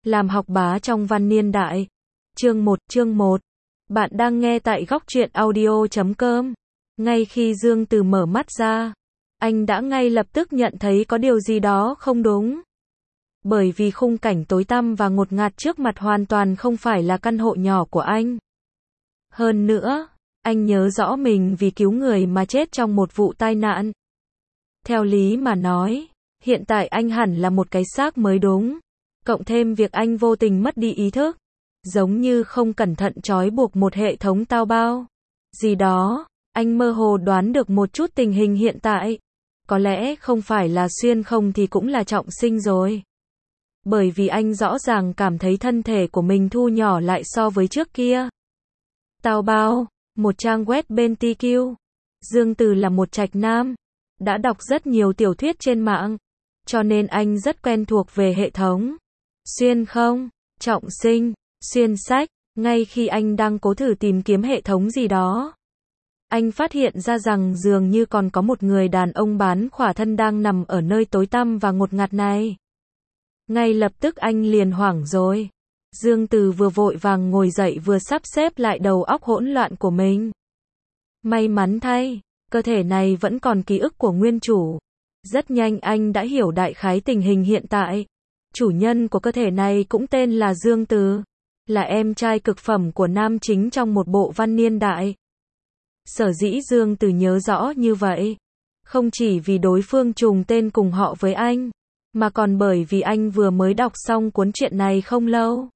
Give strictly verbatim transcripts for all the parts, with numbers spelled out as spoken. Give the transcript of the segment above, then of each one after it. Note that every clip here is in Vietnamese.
Làm học bá trong văn niên đại. Chương một, chương một. Bạn đang nghe tại góc truyện audio chấm com. Ngay khi Dương Từ mở mắt ra, anh đã ngay lập tức nhận thấy có điều gì đó không đúng. Bởi vì khung cảnh tối tăm và ngột ngạt trước mặt hoàn toàn không phải là căn hộ nhỏ của anh. Hơn nữa, anh nhớ rõ mình vì cứu người mà chết trong một vụ tai nạn. Theo lý mà nói, hiện tại anh hẳn là một cái xác mới đúng. Cộng thêm việc anh vô tình mất đi ý thức, giống như không cẩn thận trói buộc một hệ thống tao bao gì đó, anh mơ hồ đoán được một chút tình hình hiện tại. Có lẽ không phải là xuyên không thì cũng là trọng sinh rồi. Bởi vì anh rõ ràng cảm thấy thân thể của mình thu nhỏ lại so với trước kia. Tao bao, một trang web bên tê quy. Dương Từ là một trạch nam, đã đọc rất nhiều tiểu thuyết trên mạng, cho nên anh rất quen thuộc về hệ thống xuyên không, trọng sinh, xuyên sách. Ngay khi anh đang cố thử tìm kiếm hệ thống gì đó, anh phát hiện ra rằng dường như còn có một người đàn ông bán khỏa thân đang nằm ở nơi tối tăm và ngột ngạt này. Ngay lập tức anh liền hoảng rồi. Dương Từ vừa vội vàng ngồi dậy vừa sắp xếp lại đầu óc hỗn loạn của mình. May mắn thay, cơ thể này vẫn còn ký ức của nguyên chủ. Rất nhanh anh đã hiểu đại khái tình hình hiện tại. Chủ nhân của cơ thể này cũng tên là Dương Từ, là em trai cực phẩm của nam chính trong một bộ văn niên đại. Sở dĩ Dương Từ nhớ rõ như vậy, không chỉ vì đối phương trùng tên cùng họ với anh, mà còn bởi vì anh vừa mới đọc xong cuốn truyện này không lâu.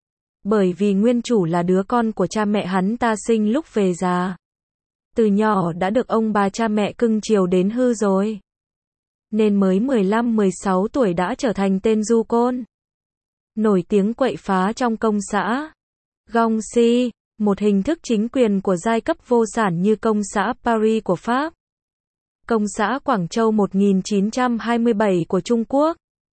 Bởi vì nguyên chủ là đứa con của cha mẹ hắn ta sinh lúc về già. Từ nhỏ đã được ông bà cha mẹ cưng chiều đến hư rồi. Nên mới mười lăm mười sáu tuổi đã trở thành tên du côn. Nổi tiếng quậy phá trong công xã. Gong si, một hình thức chính quyền của giai cấp vô sản như công xã Paris của Pháp. Công xã Quảng Châu một nghìn chín trăm hai mươi bảy của Trung Quốc.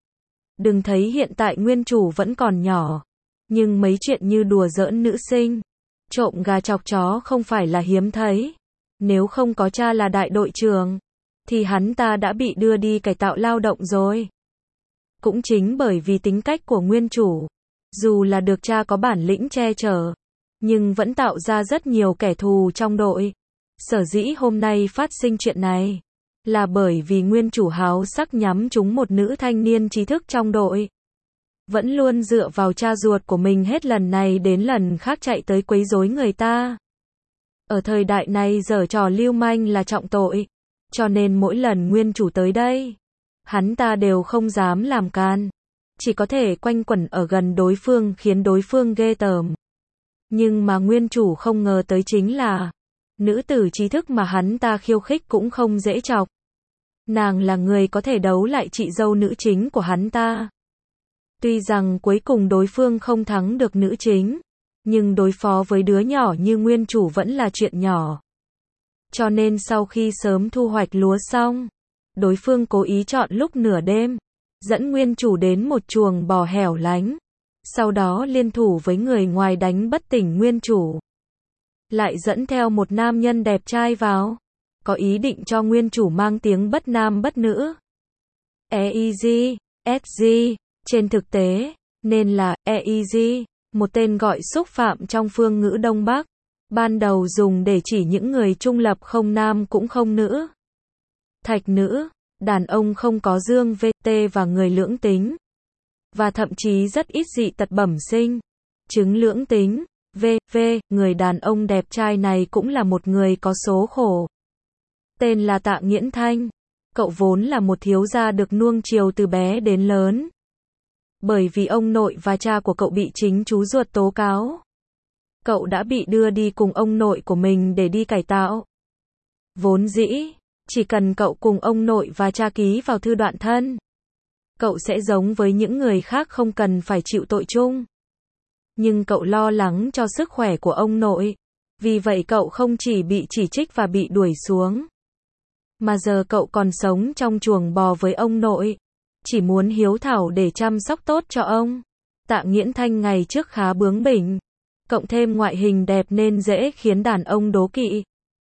Đừng thấy hiện tại nguyên chủ vẫn còn nhỏ, nhưng mấy chuyện như đùa giỡn nữ sinh, trộm gà chọc chó không phải là hiếm thấy. Nếu không có cha là đại đội trưởng, thì hắn ta đã bị đưa đi cải tạo lao động rồi. Cũng chính bởi vì tính cách của nguyên chủ, dù là được cha có bản lĩnh che chở, nhưng vẫn tạo ra rất nhiều kẻ thù trong đội. Sở dĩ hôm nay phát sinh chuyện này, là bởi vì nguyên chủ háo sắc nhắm trúng một nữ thanh niên trí thức trong đội. Vẫn luôn dựa vào cha ruột của mình hết lần này đến lần khác chạy tới quấy rối người ta. Ở thời đại này giở trò lưu manh là trọng tội, cho nên mỗi lần nguyên chủ tới đây, hắn ta đều không dám làm can, chỉ có thể quanh quẩn ở gần đối phương khiến đối phương ghê tởm. Nhưng mà nguyên chủ không ngờ tới chính là, nữ tử trí thức mà hắn ta khiêu khích cũng không dễ chọc. Nàng là người có thể đấu lại chị dâu nữ chính của hắn ta. Tuy rằng cuối cùng đối phương không thắng được nữ chính, nhưng đối phó với đứa nhỏ như nguyên chủ vẫn là chuyện nhỏ. Cho nên sau khi sớm thu hoạch lúa xong, đối phương cố ý chọn lúc nửa đêm, dẫn nguyên chủ đến một chuồng bò hẻo lánh, sau đó liên thủ với người ngoài đánh bất tỉnh nguyên chủ. Lại dẫn theo một nam nhân đẹp trai vào, có ý định cho nguyên chủ mang tiếng bất nam bất nữ. e i giê, ét giê, trên thực tế, nên là e i giê, một tên gọi xúc phạm trong phương ngữ Đông Bắc. Ban đầu dùng để chỉ những người trung lập không nam cũng không nữ. Thạch nữ, đàn ông không có dương vê tê và người lưỡng tính. Và thậm chí rất ít dị tật bẩm sinh. Chứng lưỡng tính, vê vê, người đàn ông đẹp trai này cũng là một người có số khổ. Tên là Tạ Nghiễn Thanh. Cậu vốn là một thiếu gia được nuông chiều từ bé đến lớn. Bởi vì ông nội và cha của cậu bị chính chú ruột tố cáo, cậu đã bị đưa đi cùng ông nội của mình để đi cải tạo. Vốn dĩ, chỉ cần cậu cùng ông nội và cha ký vào thư đoạn thân, cậu sẽ giống với những người khác không cần phải chịu tội chung. Nhưng cậu lo lắng cho sức khỏe của ông nội, vì vậy cậu không chỉ bị chỉ trích và bị đuổi xuống, mà giờ cậu còn sống trong chuồng bò với ông nội, chỉ muốn hiếu thảo để chăm sóc tốt cho ông. Tạ Nghiễn Thanh ngày trước khá bướng bỉnh, cộng thêm ngoại hình đẹp nên dễ khiến đàn ông đố kỵ.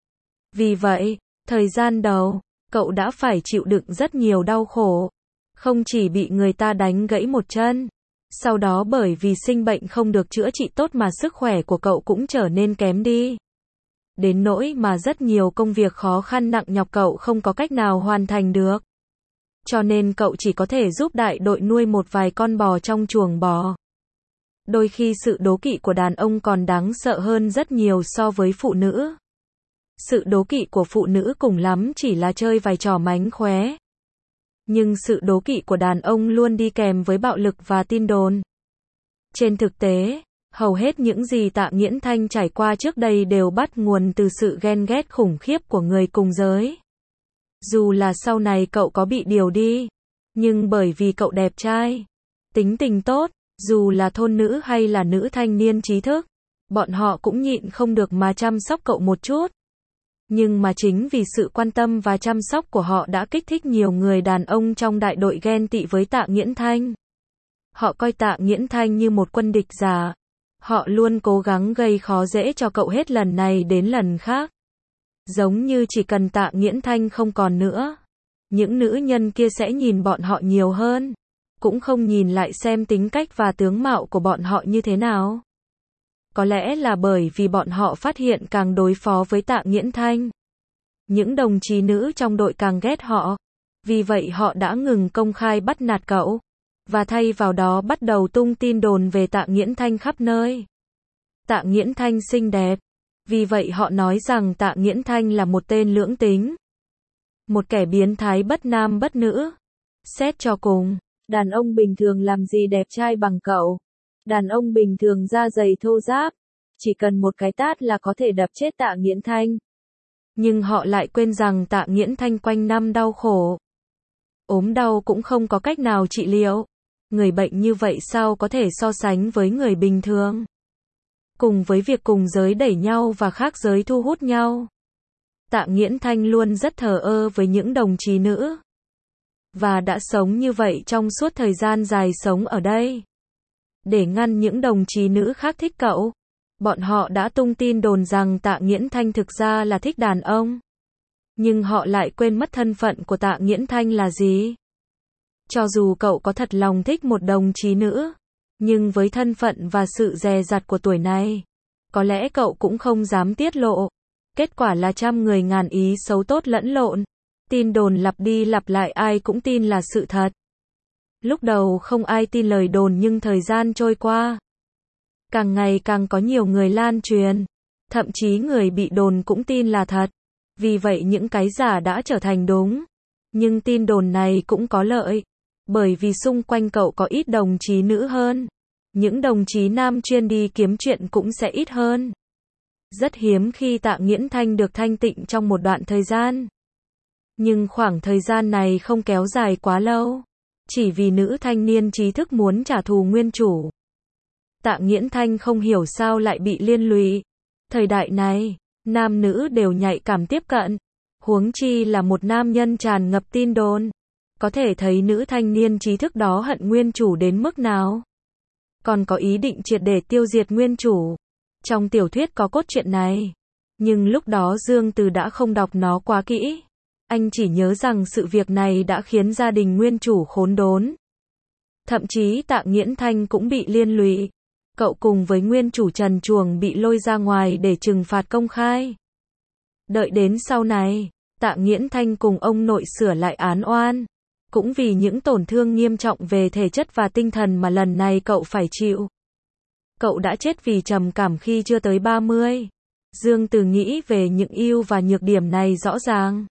Vì vậy, thời gian đầu, cậu đã phải chịu đựng rất nhiều đau khổ. Không chỉ bị người ta đánh gãy một chân, Sau đó bởi vì sinh bệnh không được chữa trị tốt mà sức khỏe của cậu cũng trở nên kém đi. Đến nỗi mà rất nhiều công việc khó khăn nặng nhọc cậu không có cách nào hoàn thành được. Cho nên cậu chỉ có thể giúp đại đội nuôi một vài con bò trong chuồng bò. Đôi khi sự đố kỵ của đàn ông còn đáng sợ hơn rất nhiều so với phụ nữ. Sự đố kỵ của phụ nữ cùng lắm chỉ là chơi vài trò mánh khóe. Nhưng sự đố kỵ của đàn ông luôn đi kèm với bạo lực và tin đồn. Trên thực tế, hầu hết những gì Tạ Nghiễn Thanh trải qua trước đây đều bắt nguồn từ sự ghen ghét khủng khiếp của người cùng giới. Dù là sau này cậu có bị điều đi, nhưng bởi vì cậu đẹp trai, tính tình tốt, dù là thôn nữ hay là nữ thanh niên trí thức, bọn họ cũng nhịn không được mà chăm sóc cậu một chút. Nhưng mà chính vì sự quan tâm và chăm sóc của họ đã kích thích nhiều người đàn ông trong đại đội ghen tị với Tạ Nghiễn Thanh. Họ coi Tạ Nghiễn Thanh như một quân địch già. Họ luôn cố gắng gây khó dễ cho cậu hết lần này đến lần khác. Giống như chỉ cần Tạ Nghiễn Thanh không còn nữa, những nữ nhân kia sẽ nhìn bọn họ nhiều hơn, cũng không nhìn lại xem tính cách và tướng mạo của bọn họ như thế nào. Có lẽ là bởi vì bọn họ phát hiện càng đối phó với Tạ Nghiễn Thanh, những đồng chí nữ trong đội càng ghét họ. Vì vậy họ đã ngừng công khai bắt nạt cậu, và thay vào đó bắt đầu tung tin đồn về Tạ Nghiễn Thanh khắp nơi. Tạ Nghiễn Thanh xinh đẹp. Vì vậy họ nói rằng Tạ Nghiễn Thanh là một tên lưỡng tính. Một kẻ biến thái bất nam bất nữ. Xét cho cùng, đàn ông bình thường làm gì đẹp trai bằng cậu. Đàn ông bình thường da dày thô ráp, chỉ cần một cái tát là có thể đập chết Tạ Nghiễn Thanh. Nhưng họ lại quên rằng Tạ Nghiễn Thanh quanh năm đau khổ. Ốm đau cũng không có cách nào trị liệu. Người bệnh như vậy sao có thể so sánh với người bình thường. Cùng với việc cùng giới đẩy nhau và khác giới thu hút nhau, Tạ Nghiễn Thanh luôn rất thờ ơ với những đồng chí nữ. Và đã sống như vậy trong suốt thời gian dài sống ở đây. Để ngăn những đồng chí nữ khác thích cậu, bọn họ đã tung tin đồn rằng Tạ Nghiễn Thanh thực ra là thích đàn ông. Nhưng họ lại quên mất thân phận của Tạ Nghiễn Thanh là gì. Cho dù cậu có thật lòng thích một đồng chí nữ, nhưng với thân phận và sự dè dặt của tuổi này, có lẽ cậu cũng không dám tiết lộ. Kết quả là trăm người ngàn ý xấu tốt lẫn lộn. Tin đồn lặp đi lặp lại ai cũng tin là sự thật. Lúc đầu không ai tin lời đồn nhưng thời gian trôi qua, càng ngày càng có nhiều người lan truyền. Thậm chí người bị đồn cũng tin là thật. Vì vậy những cái giả đã trở thành đúng. Nhưng tin đồn này cũng có lợi. Bởi vì xung quanh cậu có ít đồng chí nữ hơn. Những đồng chí nam chuyên đi kiếm chuyện cũng sẽ ít hơn. Rất hiếm khi Tạ Nghiễn Thanh được thanh tịnh trong một đoạn thời gian. Nhưng khoảng thời gian này không kéo dài quá lâu. Chỉ vì nữ thanh niên trí thức muốn trả thù nguyên chủ. Tạ Nghiễn Thanh không hiểu sao lại bị liên lụy. Thời đại này, nam nữ đều nhạy cảm tiếp cận. Huống chi là một nam nhân tràn ngập tin đồn. Có thể thấy nữ thanh niên trí thức đó hận nguyên chủ đến mức nào. Còn có ý định triệt để tiêu diệt nguyên chủ. Trong tiểu thuyết có cốt truyện này. Nhưng lúc đó Dương Từ đã không đọc nó quá kỹ. Anh chỉ nhớ rằng sự việc này đã khiến gia đình nguyên chủ khốn đốn. Thậm chí Tạ Nghiễn Thanh cũng bị liên lụy. Cậu cùng với nguyên chủ trần truồng bị lôi ra ngoài để trừng phạt công khai. Đợi đến sau này, Tạ Nghiễn Thanh cùng ông nội sửa lại án oan. Cũng vì những tổn thương nghiêm trọng về thể chất và tinh thần mà lần này cậu phải chịu. Cậu đã chết vì trầm cảm khi chưa tới ba mươi. Dương Từ nghĩ về những ưu và nhược điểm này rõ ràng.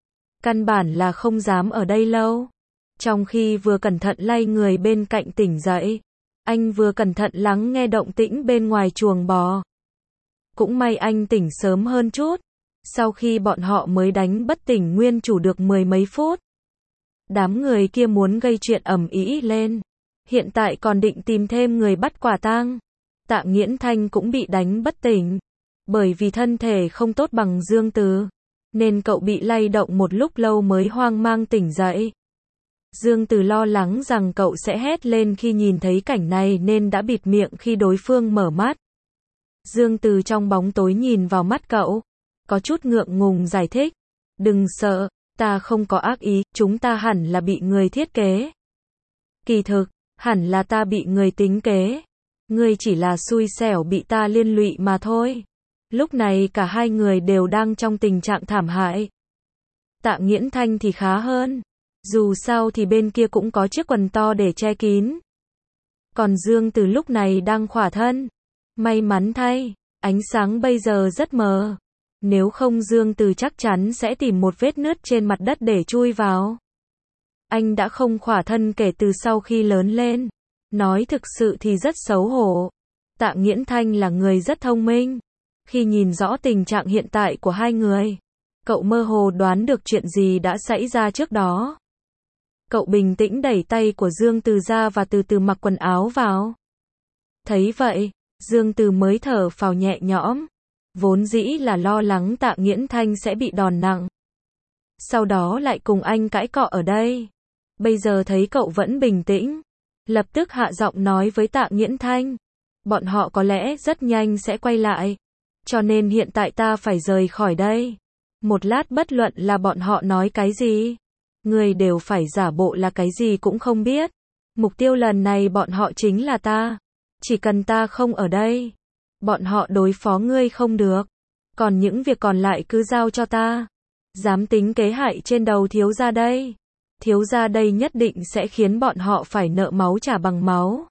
Căn bản là không dám ở đây lâu. Trong khi vừa cẩn thận lay người bên cạnh tỉnh dậy, anh vừa cẩn thận lắng nghe động tĩnh bên ngoài chuồng bò. Cũng may anh tỉnh sớm hơn chút. Sau khi bọn họ mới đánh bất tỉnh nguyên chủ được mười mấy phút. Đám người kia muốn gây chuyện ầm ĩ lên. Hiện tại còn định tìm thêm người bắt quả tang. Tạ Nghiễn Thanh cũng bị đánh bất tỉnh. Bởi vì thân thể không tốt bằng Dương Từ. Nên cậu bị lay động một lúc lâu mới hoang mang tỉnh dậy. Dương Từ lo lắng rằng cậu sẽ hét lên khi nhìn thấy cảnh này nên đã bịt miệng khi đối phương mở mắt. Dương Từ trong bóng tối nhìn vào mắt cậu. Có chút ngượng ngùng giải thích. Đừng sợ, ta không có ác ý, chúng ta hẳn là bị người thiết kế. Kỳ thực, hẳn là ta bị người tính kế. Ngươi chỉ là xui xẻo bị ta liên lụy mà thôi. Lúc này cả hai người đều đang trong tình trạng thảm hại. Tạ Nghiễn Thanh thì khá hơn. Dù sao thì bên kia cũng có chiếc quần to để che kín. Còn Dương Từ lúc này đang khỏa thân. May mắn thay, ánh sáng bây giờ rất mờ. Nếu không Dương Từ chắc chắn sẽ tìm một vết nứt trên mặt đất để chui vào. Anh đã không khỏa thân kể từ sau khi lớn lên. Nói thực sự thì rất xấu hổ. Tạ Nghiễn Thanh là người rất thông minh. Khi nhìn rõ tình trạng hiện tại của hai người, cậu mơ hồ đoán được chuyện gì đã xảy ra trước đó. Cậu bình tĩnh đẩy tay của Dương Từ ra và từ từ mặc quần áo vào. Thấy vậy, Dương Từ mới thở phào nhẹ nhõm. Vốn dĩ là lo lắng Tạ Nghiễn Thanh sẽ bị đòn nặng. Sau đó lại cùng anh cãi cọ ở đây. Bây giờ thấy cậu vẫn bình tĩnh, lập tức hạ giọng nói với Tạ Nghiễn Thanh. Bọn họ có lẽ rất nhanh sẽ quay lại. Cho nên hiện tại ta phải rời khỏi đây. Một lát bất luận là bọn họ nói cái gì, người đều phải giả bộ là cái gì cũng không biết. Mục tiêu lần này bọn họ chính là ta. Chỉ cần ta không ở đây, bọn họ đối phó ngươi không được. Còn những việc còn lại cứ giao cho ta. Dám tính kế hại trên đầu thiếu gia đây. Thiếu gia đây nhất định sẽ khiến bọn họ phải nợ máu trả bằng máu.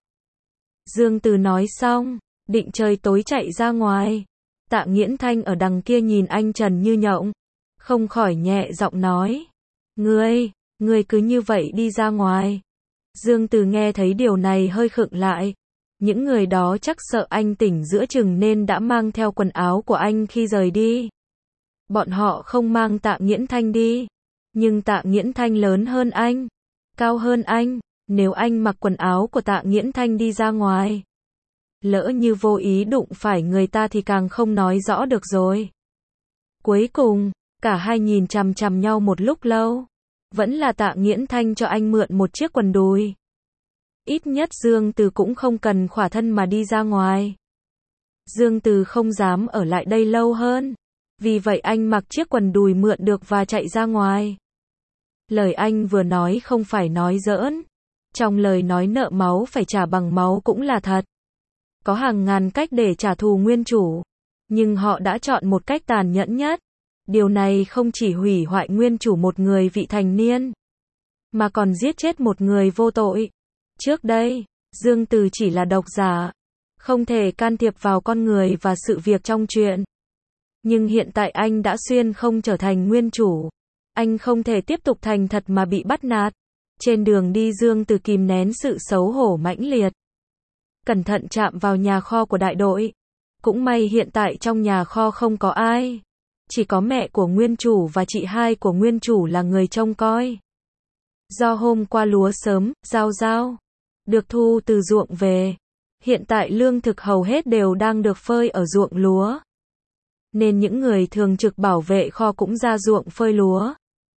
Dương Từ nói xong, định trời tối chạy ra ngoài. Tạ Nghiễn Thanh ở đằng kia nhìn anh trần như nhộng, không khỏi nhẹ giọng nói. Ngươi, ngươi cứ như vậy đi ra ngoài. Dương Từ nghe thấy điều này hơi khựng lại. Những người đó chắc sợ anh tỉnh giữa chừng nên đã mang theo quần áo của anh khi rời đi. Bọn họ không mang Tạ Nghiễn Thanh đi. Nhưng Tạ Nghiễn Thanh lớn hơn anh, cao hơn anh. Nếu anh mặc quần áo của Tạ Nghiễn Thanh đi ra ngoài, lỡ như vô ý đụng phải người ta thì càng không nói rõ được rồi. Cuối cùng, cả hai nhìn chằm chằm nhau một lúc lâu. Vẫn là Tạ Nghiễn Thanh cho anh mượn một chiếc quần đùi. Ít nhất Dương Từ cũng không cần khỏa thân mà đi ra ngoài. Dương Từ không dám ở lại đây lâu hơn. Vì vậy anh mặc chiếc quần đùi mượn được và chạy ra ngoài. Lời anh vừa nói không phải nói giỡn. Trong lời nói nợ máu phải trả bằng máu cũng là thật. Có hàng ngàn cách để trả thù nguyên chủ. Nhưng họ đã chọn một cách tàn nhẫn nhất. Điều này không chỉ hủy hoại nguyên chủ một người vị thành niên, mà còn giết chết một người vô tội. Trước đây, Dương Từ chỉ là độc giả, không thể can thiệp vào con người và sự việc trong chuyện. Nhưng hiện tại anh đã xuyên không trở thành nguyên chủ. Anh không thể tiếp tục thành thật mà bị bắt nạt. Trên đường đi Dương Từ kìm nén sự xấu hổ mãnh liệt. Cẩn thận chạm vào nhà kho của đại đội. Cũng may hiện tại trong nhà kho không có ai. Chỉ có mẹ của nguyên chủ và chị hai của nguyên chủ là người trông coi. Do hôm qua lúa sớm, giao giao, được thu từ ruộng về. Hiện tại lương thực hầu hết đều đang được phơi ở ruộng lúa. Nên những người thường trực bảo vệ kho cũng ra ruộng phơi lúa.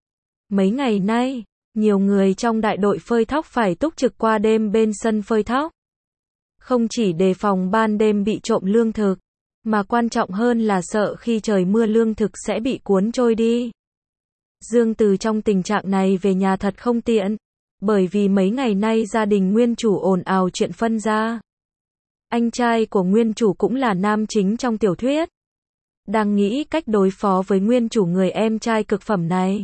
Mấy ngày nay, nhiều người trong đại đội phơi thóc phải túc trực qua đêm bên sân phơi thóc. Không chỉ đề phòng ban đêm bị trộm lương thực, mà quan trọng hơn là sợ khi trời mưa lương thực sẽ bị cuốn trôi đi. Dương Từ trong tình trạng này về nhà thật không tiện, bởi vì mấy ngày nay gia đình nguyên chủ ồn ào chuyện phân gia. Anh trai của nguyên chủ cũng là nam chính trong tiểu thuyết. Đang nghĩ cách đối phó với nguyên chủ người em trai cực phẩm này.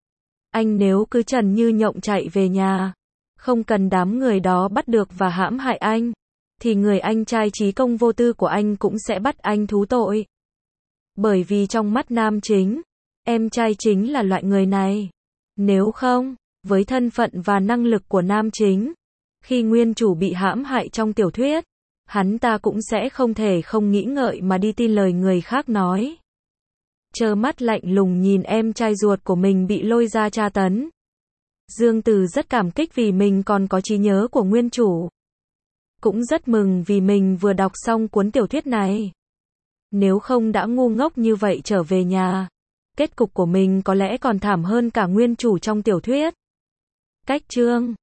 Anh nếu cứ trần như nhộng chạy về nhà, không cần đám người đó bắt được và hãm hại anh, thì người anh trai trí công vô tư của anh cũng sẽ bắt anh thú tội. Bởi vì trong mắt nam chính, em trai chính là loại người này. Nếu không, với thân phận và năng lực của nam chính, khi nguyên chủ bị hãm hại trong tiểu thuyết, hắn ta cũng sẽ không thể không nghĩ ngợi mà đi tin lời người khác nói. Trơ mắt lạnh lùng nhìn em trai ruột của mình bị lôi ra tra tấn. Dương Từ rất cảm kích vì mình còn có trí nhớ của nguyên chủ. Cũng rất mừng vì mình vừa đọc xong cuốn tiểu thuyết này. Nếu không đã ngu ngốc như vậy trở về nhà, kết cục của mình có lẽ còn thảm hơn cả nguyên chủ trong tiểu thuyết. Cách chương